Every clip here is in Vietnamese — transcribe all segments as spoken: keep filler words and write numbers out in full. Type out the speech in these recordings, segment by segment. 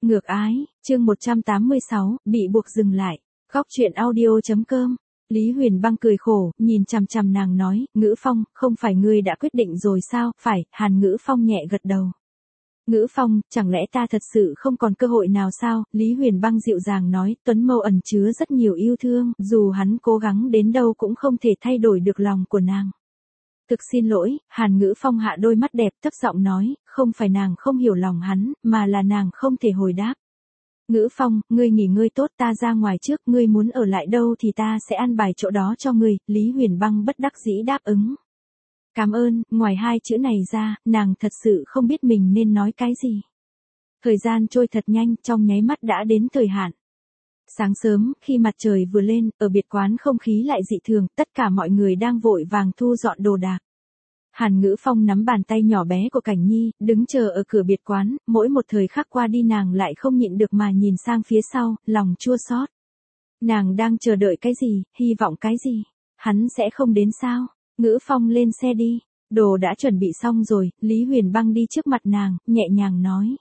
Ngược ái, chương một trăm tám mươi sáu, bị buộc dừng lại. Góc truyện audio.com. Lý Huyền Băng cười khổ, nhìn chằm chằm nàng nói, Ngữ Phong, không phải ngươi đã quyết định rồi sao? Phải, Hàn Ngữ Phong nhẹ gật đầu. Ngữ Phong, chẳng lẽ ta thật sự không còn cơ hội nào sao? Lý Huyền Băng dịu dàng nói, Tuấn Mâu ẩn chứa rất nhiều yêu thương, dù hắn cố gắng đến đâu cũng không thể thay đổi được lòng của nàng. Thực xin lỗi, Hàn Ngữ Phong hạ đôi mắt đẹp thấp giọng nói, không phải nàng không hiểu lòng hắn, mà là nàng không thể hồi đáp. Ngữ Phong, ngươi nghỉ ngơi tốt, ta ra ngoài trước, ngươi muốn ở lại đâu thì ta sẽ an bài chỗ đó cho ngươi. Lý Huyền Băng bất đắc dĩ đáp ứng. Cảm ơn, ngoài hai chữ này ra, nàng thật sự không biết mình nên nói cái gì. Thời gian trôi thật nhanh, trong nháy mắt đã đến thời hạn. Sáng sớm, khi mặt trời vừa lên, ở biệt quán không khí lại dị thường, tất cả mọi người đang vội vàng thu dọn đồ đạc. Hàn Ngữ Phong nắm bàn tay nhỏ bé của Cảnh Nhi, đứng chờ ở cửa biệt quán, mỗi một thời khắc qua đi nàng lại không nhịn được mà nhìn sang phía sau, lòng chua xót. Nàng đang chờ đợi cái gì, hy vọng cái gì? Hắn sẽ không đến sao? Ngữ Phong lên xe đi, đồ đã chuẩn bị xong rồi, Lý Huyền Băng đi trước mặt nàng, nhẹ nhàng nói.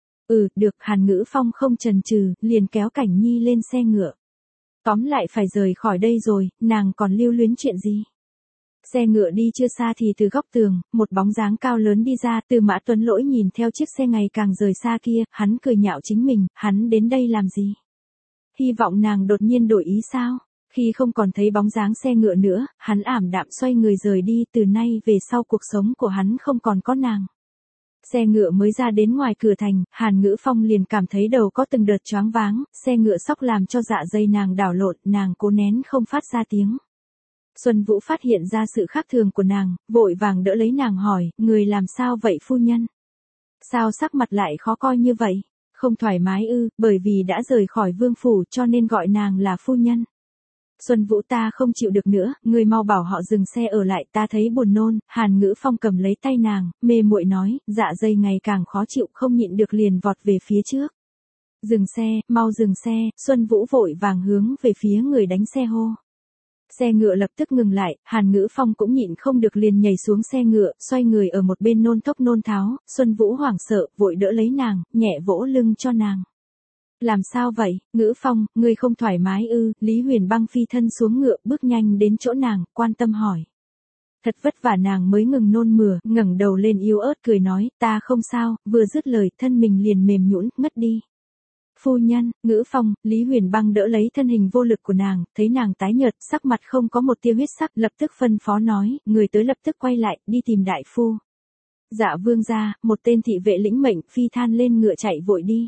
Ừ, được, Hàn Ngữ Phong không chần chừ, liền kéo Cảnh Nhi lên xe ngựa. Tóm lại phải rời khỏi đây rồi, nàng còn lưu luyến chuyện gì? Xe ngựa đi chưa xa thì từ góc tường, một bóng dáng cao lớn đi ra, Từ Mã Tuấn Lỗi nhìn theo chiếc xe ngày càng rời xa kia, hắn cười nhạo chính mình, hắn đến đây làm gì? Hy vọng nàng đột nhiên đổi ý sao? Khi không còn thấy bóng dáng xe ngựa nữa, hắn ảm đạm xoay người rời đi, từ nay về sau cuộc sống của hắn không còn có nàng. Xe ngựa mới ra đến ngoài cửa thành, Hàn Ngữ Phong liền cảm thấy đầu có từng đợt choáng váng, xe ngựa sóc làm cho dạ dày nàng đảo lộn, nàng cố nén không phát ra tiếng. Xuân Vũ phát hiện ra sự khác thường của nàng, vội vàng đỡ lấy nàng hỏi, người làm sao vậy phu nhân? Sao sắc mặt lại khó coi như vậy? Không thoải mái ư, bởi vì đã rời khỏi vương phủ cho nên gọi nàng là phu nhân. Xuân Vũ, ta không chịu được nữa, người mau bảo họ dừng xe ở lại, ta thấy buồn nôn. Hàn Ngữ Phong cầm lấy tay nàng, mê muội nói, dạ dày ngày càng khó chịu, không nhịn được liền vọt về phía trước. Dừng xe, mau dừng xe, Xuân Vũ vội vàng hướng về phía người đánh xe hô. Xe ngựa lập tức ngừng lại, Hàn Ngữ Phong cũng nhịn không được liền nhảy xuống xe ngựa, xoay người ở một bên nôn thốc nôn tháo, Xuân Vũ hoảng sợ, vội đỡ lấy nàng, nhẹ vỗ lưng cho nàng. Làm sao vậy, Ngữ Phong, ngươi không thoải mái ư? Lý Huyền Băng phi thân xuống ngựa, bước nhanh đến chỗ nàng, quan tâm hỏi. Thật vất vả nàng mới ngừng nôn mửa, ngẩng đầu lên yếu ớt cười nói, ta không sao, vừa dứt lời, thân mình liền mềm nhũn, ngất đi. Phu nhân, Ngữ Phong, Lý Huyền Băng đỡ lấy thân hình vô lực của nàng, thấy nàng tái nhợt, sắc mặt không có một tia huyết sắc, lập tức phân phó nói, người tới lập tức quay lại, đi tìm đại phu. Dạ vương gia, một tên thị vệ lĩnh mệnh, phi than lên ngựa chạy vội đi.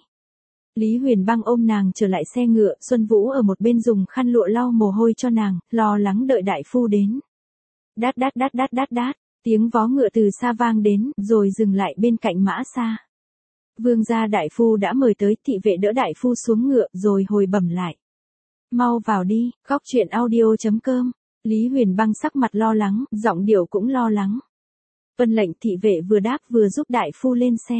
Lý Huyền Băng ôm nàng trở lại xe ngựa, Xuân Vũ ở một bên dùng khăn lụa lau mồ hôi cho nàng, lo lắng đợi đại phu đến. Đát đát đát đát đát đát, tiếng vó ngựa từ xa vang đến, rồi dừng lại bên cạnh Mã Sa. Vương gia đại phu đã mời tới, thị vệ đỡ đại phu xuống ngựa, rồi hồi bẩm lại. Mau vào đi, góc truyện audio.com. Lý Huyền Băng sắc mặt lo lắng, giọng điệu cũng lo lắng. Vân lệnh, thị vệ vừa đáp vừa giúp đại phu lên xe.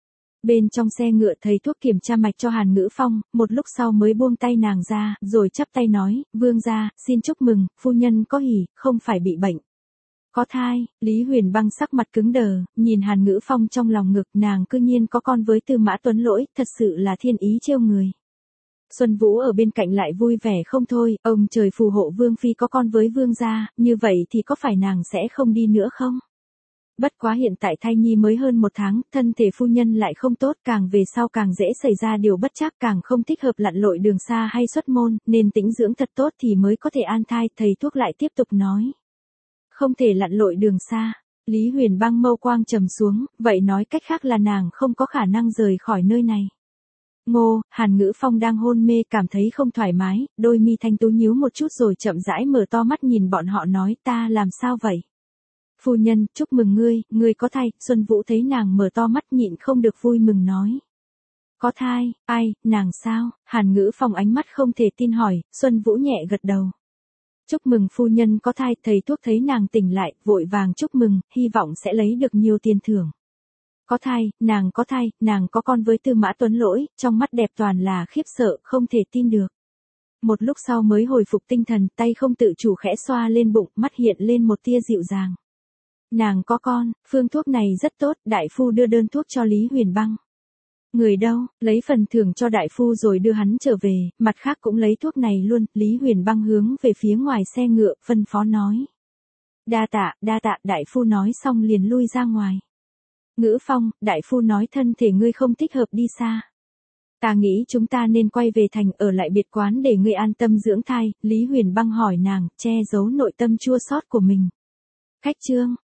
Bên trong xe ngựa thầy thuốc kiểm tra mạch cho Hàn Ngữ Phong, một lúc sau mới buông tay nàng ra, rồi chắp tay nói, vương gia, xin chúc mừng, phu nhân có hỉ, không phải bị bệnh. Có thai. Lý Huyền Băng sắc mặt cứng đờ, nhìn Hàn Ngữ Phong trong lòng ngực, nàng cư nhiên có con với Tư Mã Tuấn Lỗi, thật sự là thiên ý trêu người. Xuân Vũ ở bên cạnh lại vui vẻ không thôi, ông trời phù hộ vương phi có con với vương gia, như vậy thì có phải nàng sẽ không đi nữa không? Bất quá hiện tại thai nhi mới hơn một tháng, thân thể phu nhân lại không tốt, càng về sau càng dễ xảy ra điều bất trắc, càng không thích hợp lặn lội đường xa hay xuất môn, nên tĩnh dưỡng thật tốt thì mới có thể an thai, thầy thuốc lại tiếp tục nói. Không thể lặn lội đường xa. Lý Huyền Băng mâu quang trầm xuống, vậy nói cách khác là nàng không có khả năng rời khỏi nơi này. Ngô, Hàn Ngữ Phong đang hôn mê cảm thấy không thoải mái, đôi mi thanh tú nhíu một chút rồi chậm rãi mở to mắt nhìn bọn họ nói, ta làm sao vậy? Phu nhân, chúc mừng ngươi, ngươi có thai. Xuân Vũ thấy nàng mở to mắt nhịn không được vui mừng nói. Có thai, ai, nàng sao? Hàn Ngữ Phong ánh mắt không thể tin hỏi, Xuân Vũ nhẹ gật đầu. Chúc mừng phu nhân có thai, thầy thuốc thấy nàng tỉnh lại, vội vàng chúc mừng, hy vọng sẽ lấy được nhiều tiền thưởng. Có thai, nàng có thai, nàng có con với Tư Mã Tuấn Lỗi, trong mắt đẹp toàn là khiếp sợ, không thể tin được. Một lúc sau mới hồi phục tinh thần, tay không tự chủ khẽ xoa lên bụng, mắt hiện lên một tia dịu dàng. Nàng có con, phương thuốc này rất tốt, đại phu đưa đơn thuốc cho Lý Huyền Băng. Người đâu, lấy phần thưởng cho đại phu rồi đưa hắn trở về, mặt khác cũng lấy thuốc này luôn, Lý Huyền Băng hướng về phía ngoài xe ngựa, phân phó nói. Đa tạ, đa tạ, đại phu nói xong liền lui ra ngoài. Ngữ Phong, đại phu nói thân thể ngươi không thích hợp đi xa. Ta nghĩ chúng ta nên quay về thành ở lại biệt quán để ngươi an tâm dưỡng thai, Lý Huyền Băng hỏi nàng, che giấu nội tâm chua xót của mình. Khách trương,